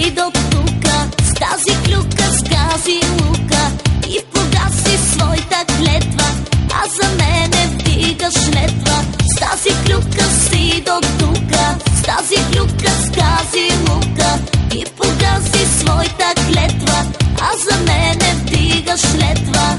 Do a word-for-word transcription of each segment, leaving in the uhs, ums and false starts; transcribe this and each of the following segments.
си до тука, с тази клюка сгази лука и погаси своята клетва, а за мене вдигаш летва. С тази клюка си до тука, с тази клюка сгази лука и погаси своята клетва, а за мене вдигаш летва.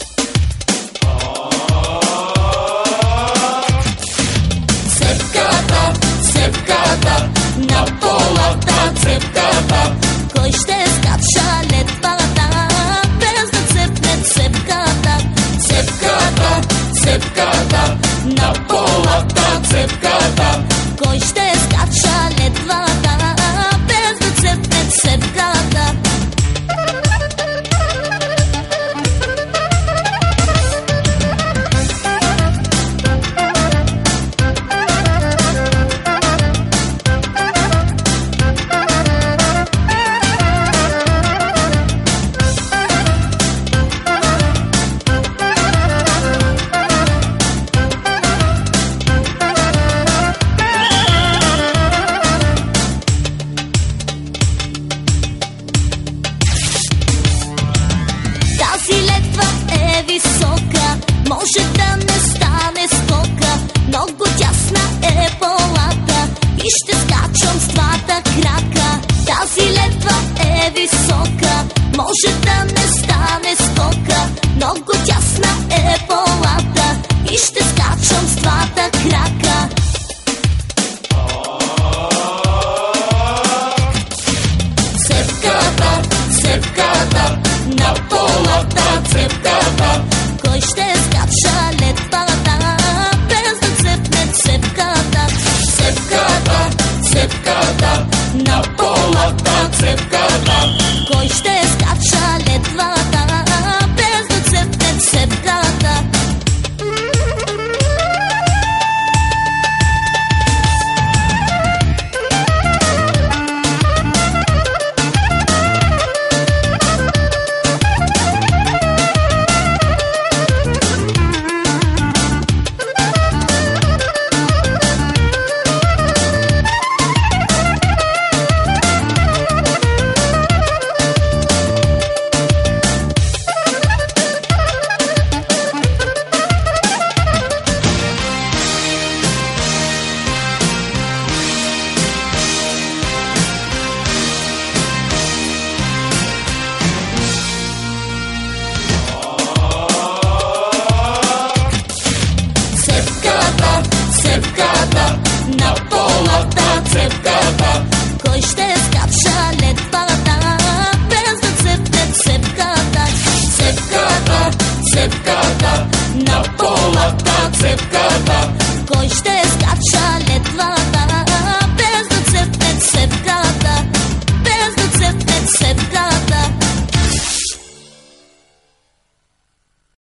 Цепката, цепката, на полата цепката, кой ще скача летвата, без да цепне цепката. Цепката, цепката, на полата цепката, кой ще скача летвата, без да цепне цепката. Висока, може да не стане скока, много тясна е полата и ще скачам с двата крака. Тази летва е висока, може да не стане скока, много тясна е полата и ще скачам с двата крака. Цепката, цепката, на полата цепката, кой ще скача летвата, без да цепне цепката. Цепката, цепката, на полата цепката, кой ще скача летвата, без да цепне цепката. Цепката, на полата цепката, кой ще скача летвата, без да цепне цепката. Цепката, цепката, на полата цепката,